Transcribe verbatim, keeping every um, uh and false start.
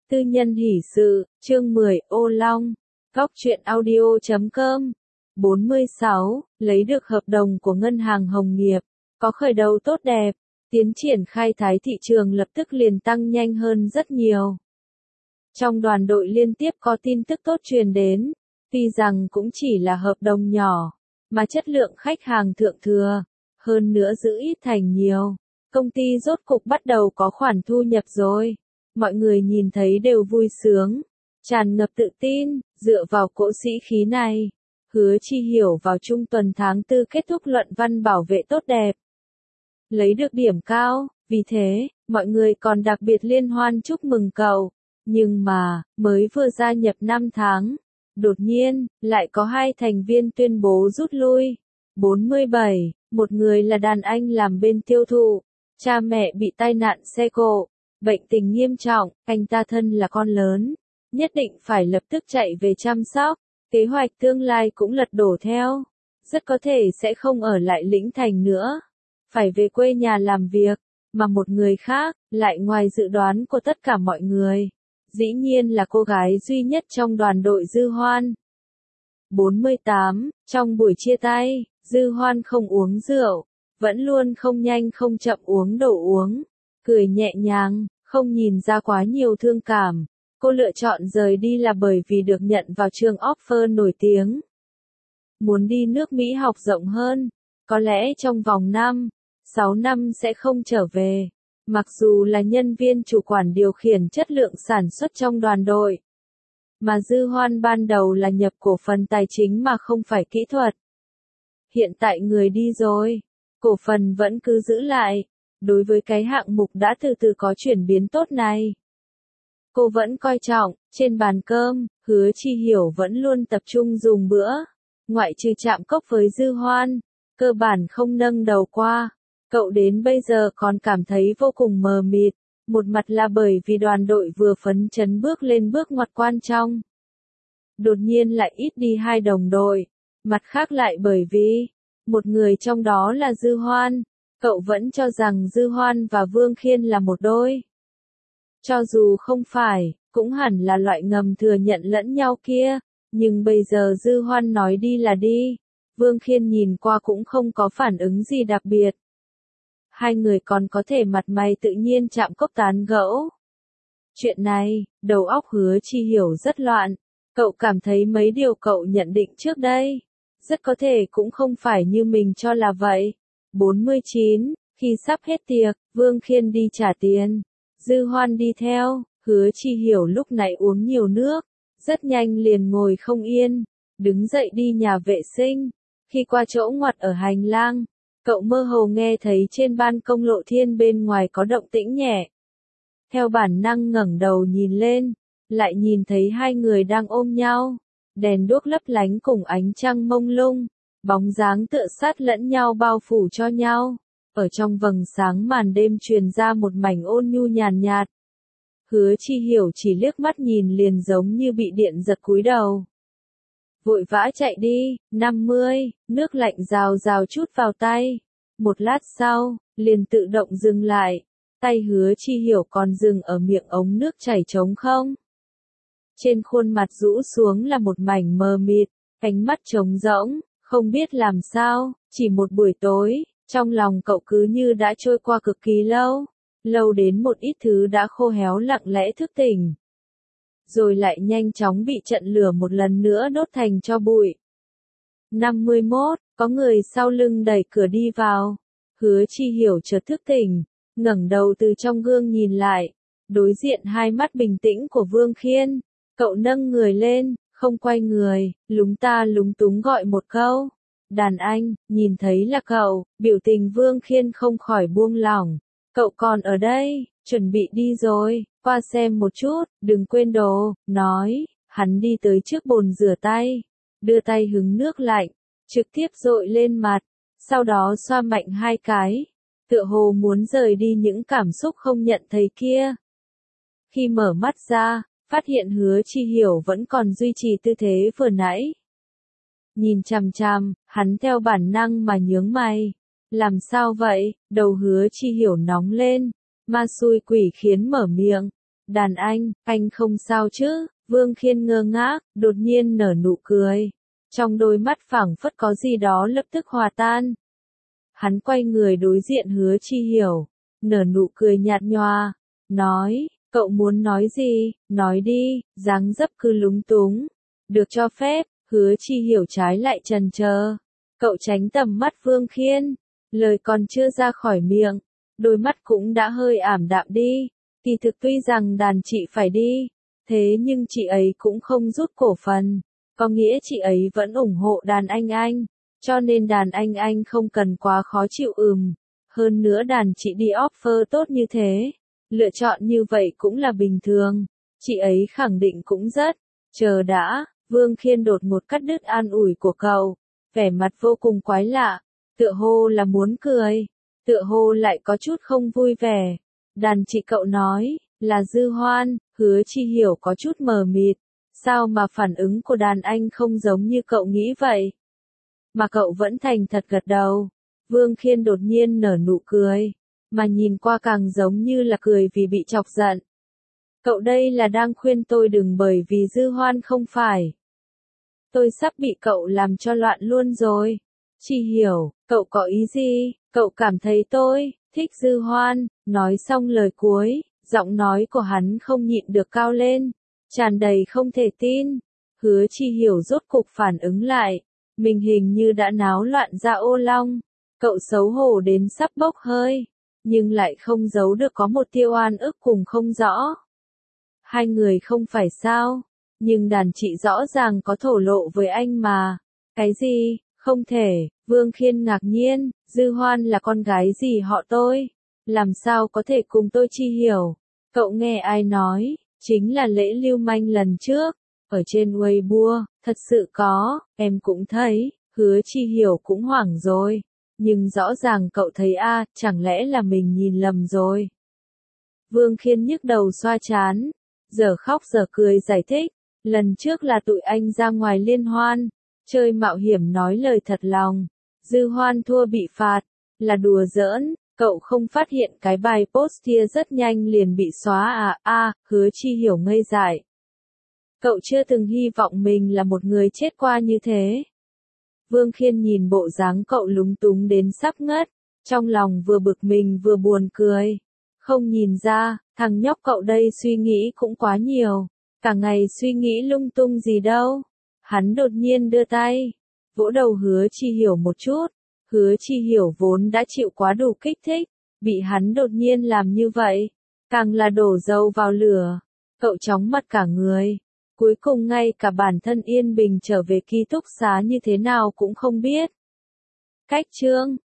Tư nhân hỷ sự, chương mười, ô long. Góc truyện audio chấm com. bốn mươi sáu, lấy được hợp đồng của ngân hàng Hồng Nghiệp, có khởi đầu tốt đẹp, tiến triển khai thái thị trường lập tức liền tăng nhanh hơn rất nhiều. Trong đoàn đội liên tiếp có tin tức tốt truyền đến, tuy rằng cũng chỉ là hợp đồng nhỏ, mà chất lượng khách hàng thượng thừa, hơn nữa giữ ít thành nhiều. Công ty rốt cục bắt đầu có khoản thu nhập rồi. Mọi người nhìn thấy đều vui sướng, tràn ngập tự tin, dựa vào cỗ sĩ khí này. Hứa Chi Hiểu vào trung tuần tháng tư kết thúc luận văn bảo vệ tốt đẹp, lấy được điểm cao, vì thế, mọi người còn đặc biệt liên hoan chúc mừng cậu. Nhưng mà, mới vừa gia nhập năm tháng, đột nhiên, lại có hai thành viên tuyên bố rút lui. bốn mươi bảy, một người là đàn anh làm bên tiêu thụ, cha mẹ bị tai nạn xe cộ, bệnh tình nghiêm trọng, anh ta thân là con lớn, nhất định phải lập tức chạy về chăm sóc, kế hoạch tương lai cũng lật đổ theo, rất có thể sẽ không ở lại Lĩnh Thành nữa, phải về quê nhà làm việc, mà một người khác, lại ngoài dự đoán của tất cả mọi người, dĩ nhiên là cô gái duy nhất trong đoàn đội Dư Hoan. bốn mươi tám, trong buổi chia tay, Dư Hoan không uống rượu, vẫn luôn không nhanh không chậm uống đồ uống, cười nhẹ nhàng, không nhìn ra quá nhiều thương cảm. Cô lựa chọn rời đi là bởi vì được nhận vào trường offer nổi tiếng. Muốn đi nước Mỹ học rộng hơn, có lẽ trong vòng năm, sáu năm sẽ không trở về. Mặc dù là nhân viên chủ quản điều khiển chất lượng sản xuất trong đoàn đội. Mà Dư Hoan ban đầu là nhập cổ phần tài chính mà không phải kỹ thuật. Hiện tại người đi rồi, cổ phần vẫn cứ giữ lại. Đối với cái hạng mục đã từ từ có chuyển biến tốt này, cô vẫn coi trọng. Trên bàn cơm, Hứa Chi Hiểu vẫn luôn tập trung dùng bữa. Ngoại trừ chạm cốc với Dư Hoan, cơ bản không nâng đầu qua. Cậu đến bây giờ còn cảm thấy vô cùng mờ mịt. Một mặt là bởi vì đoàn đội vừa phấn chấn bước lên bước ngoặt quan trọng, đột nhiên lại ít đi hai đồng đội. Mặt khác lại bởi vì, một người trong đó là Dư Hoan. Cậu vẫn cho rằng Dư Hoan và Vương Khiên là một đôi. Cho dù không phải, cũng hẳn là loại ngầm thừa nhận lẫn nhau kia. Nhưng bây giờ Dư Hoan nói đi là đi. Vương Khiên nhìn qua cũng không có phản ứng gì đặc biệt. Hai người còn có thể mặt mày tự nhiên chạm cốc tán gẫu. Chuyện này, đầu óc Hứa Chi Hiểu rất loạn. Cậu cảm thấy mấy điều cậu nhận định trước đây, rất có thể cũng không phải như mình cho là vậy. bốn mươi chín, khi sắp hết tiệc, Vương Khiên đi trả tiền. Dư Hoan đi theo, Hứa Chi Hiểu lúc này uống nhiều nước, rất nhanh liền ngồi không yên, đứng dậy đi nhà vệ sinh. Khi qua chỗ ngoặt ở hành lang, cậu mơ hồ nghe thấy trên ban công Lộ Thiên bên ngoài có động tĩnh nhẹ. Theo bản năng ngẩng đầu nhìn lên, lại nhìn thấy hai người đang ôm nhau, đèn đuốc lấp lánh cùng ánh trăng mông lung, bóng dáng tựa sát lẫn nhau bao phủ cho nhau. Ở trong vầng sáng màn đêm truyền ra một mảnh ôn nhu nhàn nhạt. Hứa Chi Hiểu chỉ liếc mắt nhìn liền giống như bị điện giật cúi đầu. Vội vã chạy đi. năm mươi, nước lạnh rào rào chút vào tay. Một lát sau, liền tự động dừng lại. Tay Hứa Chi Hiểu còn dừng ở miệng ống nước chảy trống không. Trên khuôn mặt rũ xuống là một mảnh mờ mịt, ánh mắt trống rỗng, không biết làm sao, chỉ một buổi tối, trong lòng cậu cứ như đã trôi qua cực kỳ lâu, lâu đến một ít thứ đã khô héo lặng lẽ thức tỉnh. Rồi lại nhanh chóng bị trận lửa một lần nữa đốt thành tro bụi. năm mươi mốt, có người sau lưng đẩy cửa đi vào. Hứa Chi Hiểu chợt thức tỉnh, ngẩng đầu từ trong gương nhìn lại, đối diện hai mắt bình tĩnh của Vương Khiên. Cậu nâng người lên, không quay người, lúng ta lúng túng gọi một câu. Đàn anh, nhìn thấy là cậu, biểu tình Vương Khiên không khỏi buông lỏng. Cậu còn ở đây, chuẩn bị đi rồi, qua xem một chút, đừng quên đồ, nói. Hắn đi tới trước bồn rửa tay, đưa tay hứng nước lạnh, trực tiếp dội lên mặt, sau đó xoa mạnh hai cái, tựa hồ muốn rời đi những cảm xúc không nhận thấy kia. Khi mở mắt ra, phát hiện Hứa Chi Hiểu vẫn còn duy trì tư thế vừa nãy. Nhìn chằm chằm, hắn theo bản năng mà nhướng mày. Làm sao vậy? Đầu Hứa Chi Hiểu nóng lên, ma xui quỷ khiến mở miệng. Đàn anh, anh không sao chứ? Vương Khiên ngơ ngác, đột nhiên nở nụ cười. Trong đôi mắt phảng phất có gì đó lập tức hòa tan. Hắn quay người đối diện Hứa Chi Hiểu, nở nụ cười nhạt nhòa, nói, cậu muốn nói gì, nói đi, dáng dấp cứ lúng túng. Được cho phép, Hứa Chi Hiểu trái lại chần chờ. Cậu tránh tầm mắt Vương Khiên, lời còn chưa ra khỏi miệng, đôi mắt cũng đã hơi ảm đạm đi. Kỳ thực tuy rằng đàn chị phải đi, thế nhưng chị ấy cũng không rút cổ phần, có nghĩa chị ấy vẫn ủng hộ đàn anh anh, cho nên đàn anh anh không cần quá khó chịu ừm. Hơn nữa đàn chị đi offer tốt như thế, lựa chọn như vậy cũng là bình thường, chị ấy khẳng định cũng rất, chờ đã, Vương Khiên đột một cắt đứt an ủi của cậu, vẻ mặt vô cùng quái lạ, tựa hồ là muốn cười, tựa hồ lại có chút không vui vẻ. Đàn chị cậu nói, là Dư Hoan. Hứa Chi Hiểu có chút mờ mịt, sao mà phản ứng của đàn anh không giống như cậu nghĩ vậy? Mà cậu vẫn thành thật gật đầu. Vương Khiên đột nhiên nở nụ cười, mà nhìn qua càng giống như là cười vì bị chọc giận. Cậu đây là đang khuyên tôi đừng bởi vì Dư Hoan không phải. Tôi sắp bị cậu làm cho loạn luôn rồi. Chi Hiểu, cậu có ý gì? Cậu cảm thấy tôi thích Dư Hoan? Nói xong lời cuối, giọng nói của hắn không nhịn được cao lên, tràn đầy không thể tin. Hứa Chi Hiểu rốt cục phản ứng lại, mình hình như đã náo loạn ra ô long. Cậu xấu hổ đến sắp bốc hơi, nhưng lại không giấu được có một tia oan ức cùng không rõ. Hai người không phải sao, nhưng đàn chị rõ ràng có thổ lộ với anh mà. Cái gì? Không thể. Vương Khiên ngạc nhiên, Dư Hoan là con gái gì họ tôi? Làm sao có thể cùng tôi Chi Hiểu? Cậu nghe ai nói? Chính là lễ lưu manh lần trước, ở trên Weibo, thật sự có, em cũng thấy. Hứa Chi Hiểu cũng hoảng rồi, nhưng rõ ràng cậu thấy a, à, chẳng lẽ là mình nhìn lầm rồi? Vương Khiên nhức đầu xoa chán, giờ khóc giờ cười giải thích, lần trước là tụi anh ra ngoài liên hoan, chơi mạo hiểm nói lời thật lòng, Dư Hoan thua bị phạt, là đùa giỡn, cậu không phát hiện cái bài post kia rất nhanh liền bị xóa à, a, à, Hứa Chi Hiểu ngây dại. Cậu chưa từng hy vọng mình là một người chết qua như thế. Vương Khiên nhìn bộ dáng cậu lúng túng đến sắp ngất, trong lòng vừa bực mình vừa buồn cười. Không nhìn ra, thằng nhóc cậu đây suy nghĩ cũng quá nhiều, cả ngày suy nghĩ lung tung gì đâu. Hắn đột nhiên đưa tay, vỗ đầu Hứa Chi Hiểu một chút. Hứa Chi Hiểu vốn đã chịu quá đủ kích thích, bị hắn đột nhiên làm như vậy, càng là đổ dầu vào lửa. Cậu chóng mặt cả người, cuối cùng ngay cả bản thân yên bình trở về ký túc xá như thế nào cũng không biết. Cách chương